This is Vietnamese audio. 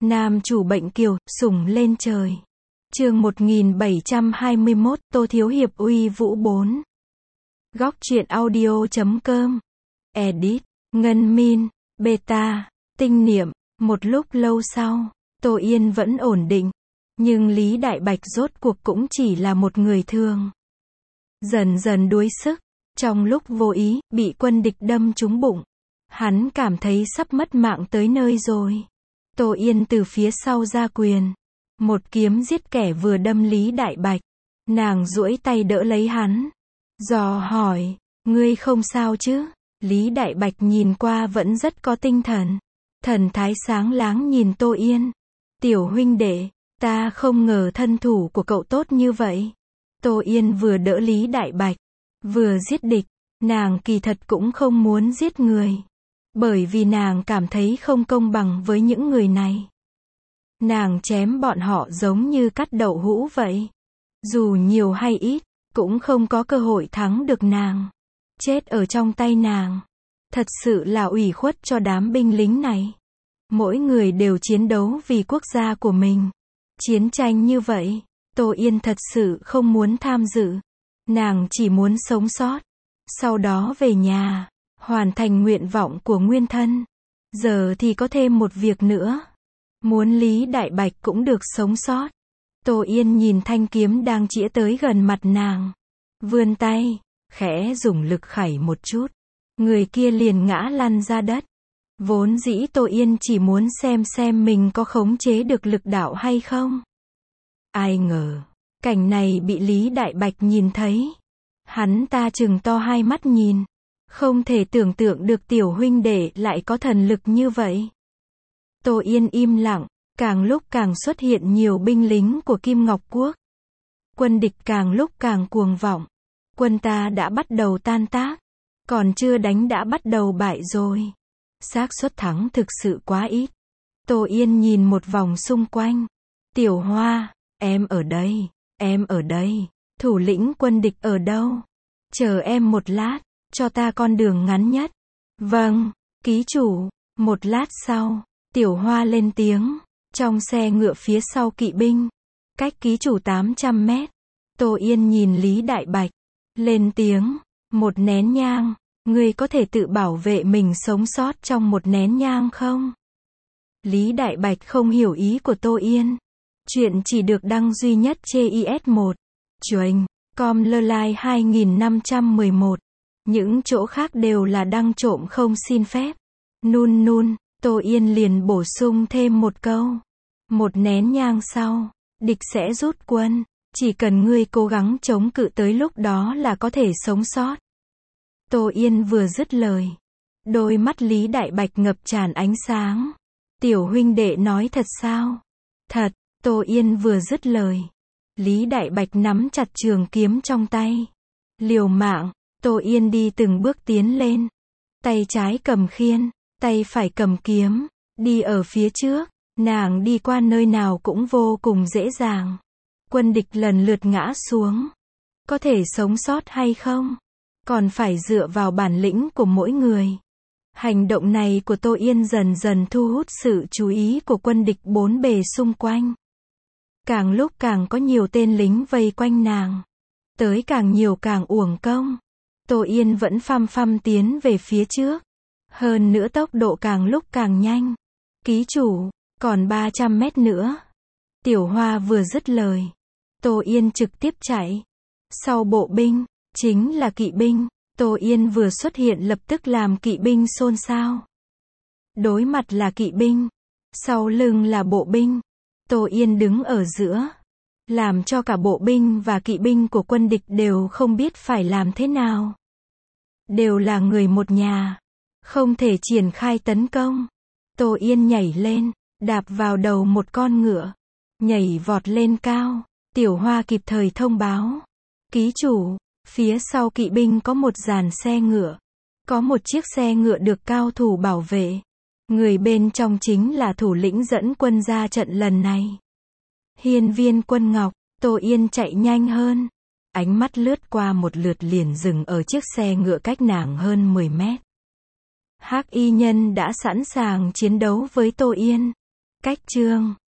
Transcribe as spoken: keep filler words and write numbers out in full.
Nam chủ bệnh kiều, sủng lên trời. Chương một nghìn bảy trăm hai mươi mốt, Tô Thiếu Hiệp uy vũ bốn. Góc truyện audio chấm com. Edit, Ngân Min, Beta, Tinh Niệm. Một lúc lâu sau, Tô Yên vẫn ổn định. Nhưng Lý Đại Bạch rốt cuộc cũng chỉ là một người thường. Dần dần đuối sức. Trong lúc vô ý, bị quân địch đâm trúng bụng. Hắn cảm thấy sắp mất mạng tới nơi rồi. Tô Yên từ phía sau ra quyền. Một kiếm giết kẻ vừa đâm Lý Đại Bạch. Nàng duỗi tay đỡ lấy hắn. Dò hỏi, ngươi không sao chứ? Lý Đại Bạch nhìn qua vẫn rất có tinh thần. Thần thái sáng láng nhìn Tô Yên. Tiểu huynh đệ, ta không ngờ thân thủ của cậu tốt như vậy. Tô Yên vừa đỡ Lý Đại Bạch, vừa giết địch. Nàng kỳ thật cũng không muốn giết người. Bởi vì nàng cảm thấy không công bằng với những người này. Nàng chém bọn họ giống như cắt đậu hũ vậy. Dù nhiều hay ít, cũng không có cơ hội thắng được nàng. Chết ở trong tay nàng. Thật sự là ủy khuất cho đám binh lính này. Mỗi người đều chiến đấu vì quốc gia của mình. Chiến tranh như vậy, Tô Yên thật sự không muốn tham dự. Nàng chỉ muốn sống sót. Sau đó về nhà, hoàn thành nguyện vọng của nguyên thân. Giờ thì có thêm một việc nữa. Muốn Lý Đại Bạch cũng được sống sót. Tô Yên nhìn thanh kiếm đang chĩa tới gần mặt nàng. Vươn tay, khẽ dùng lực khẩy một chút. Người kia liền ngã lăn ra đất. Vốn dĩ Tô Yên chỉ muốn xem xem mình có khống chế được lực đạo hay không. Ai ngờ, cảnh này bị Lý Đại Bạch nhìn thấy. Hắn ta trừng to hai mắt nhìn. Không thể tưởng tượng được tiểu huynh đệ lại có thần lực như vậy. Tô Yên im lặng, càng lúc càng xuất hiện nhiều binh lính của Kim Ngọc Quốc. Quân địch càng lúc càng cuồng vọng. Quân ta đã bắt đầu tan tác. Còn chưa đánh đã bắt đầu bại rồi. Xác suất thắng thực sự quá ít. Tô Yên nhìn một vòng xung quanh. Tiểu Hoa, em ở đây, em ở đây. Thủ lĩnh quân địch ở đâu? Chờ em một lát, cho ta con đường ngắn nhất. Vâng, ký chủ. Một lát sau, Tiểu Hoa lên tiếng. Trong xe ngựa phía sau kỵ binh. Cách ký chủ tám trăm mét. Tô Yên nhìn Lý Đại Bạch. Lên tiếng. Một nén nhang. Ngươi có thể tự bảo vệ mình sống sót trong một nén nhang không? Lý Đại Bạch không hiểu ý của Tô Yên. Chuyện chỉ được đăng duy nhất trên i ét một. Chuềnh. Com lơ lai hai nghìn năm trăm mười một. Những chỗ khác đều là đăng trộm không xin phép. Nun nun, Tô Yên liền bổ sung thêm một câu. Một nén nhang sau, địch sẽ rút quân. Chỉ cần ngươi cố gắng chống cự tới lúc đó là có thể sống sót. Tô Yên vừa dứt lời. Đôi mắt Lý Đại Bạch ngập tràn ánh sáng. Tiểu huynh đệ nói thật sao? Thật, Tô Yên vừa dứt lời. Lý Đại Bạch nắm chặt trường kiếm trong tay. Liều mạng, Tô Yên đi từng bước tiến lên. Tay trái cầm khiên, tay phải cầm kiếm. Đi ở phía trước, nàng đi qua nơi nào cũng vô cùng dễ dàng. Quân địch lần lượt ngã xuống. Có thể sống sót hay không? Còn phải dựa vào bản lĩnh của mỗi người. Hành động này của Tô Yên dần dần thu hút sự chú ý của quân địch bốn bề xung quanh. Càng lúc càng có nhiều tên lính vây quanh nàng. Tới càng nhiều càng uổng công. Tô Yên vẫn phăm phăm tiến về phía trước. Hơn nữa tốc độ càng lúc càng nhanh. Ký chủ, còn ba trăm mét nữa. Tiểu Hoa vừa dứt lời. Tô Yên trực tiếp chạy. Sau bộ binh, chính là kỵ binh. Tô Yên vừa xuất hiện lập tức làm kỵ binh xôn xao. Đối mặt là kỵ binh. Sau lưng là bộ binh. Tô Yên đứng ở giữa. Làm cho cả bộ binh và kỵ binh của quân địch đều không biết phải làm thế nào. Đều là người một nhà. Không thể triển khai tấn công. Tô Yên nhảy lên, đạp vào đầu một con ngựa. Nhảy vọt lên cao. Tiểu Hoa kịp thời thông báo. Ký chủ, phía sau kỵ binh có một dàn xe ngựa. Có một chiếc xe ngựa được cao thủ bảo vệ. Người bên trong chính là thủ lĩnh dẫn quân ra trận lần này. Hiên Viên Quân Ngọc. Tô Yên chạy nhanh hơn. Ánh mắt lướt qua một lượt liền dừng ở chiếc xe ngựa cách nàng hơn mười mét. Hắc y nhân đã sẵn sàng chiến đấu với Tô Yên. Cách chương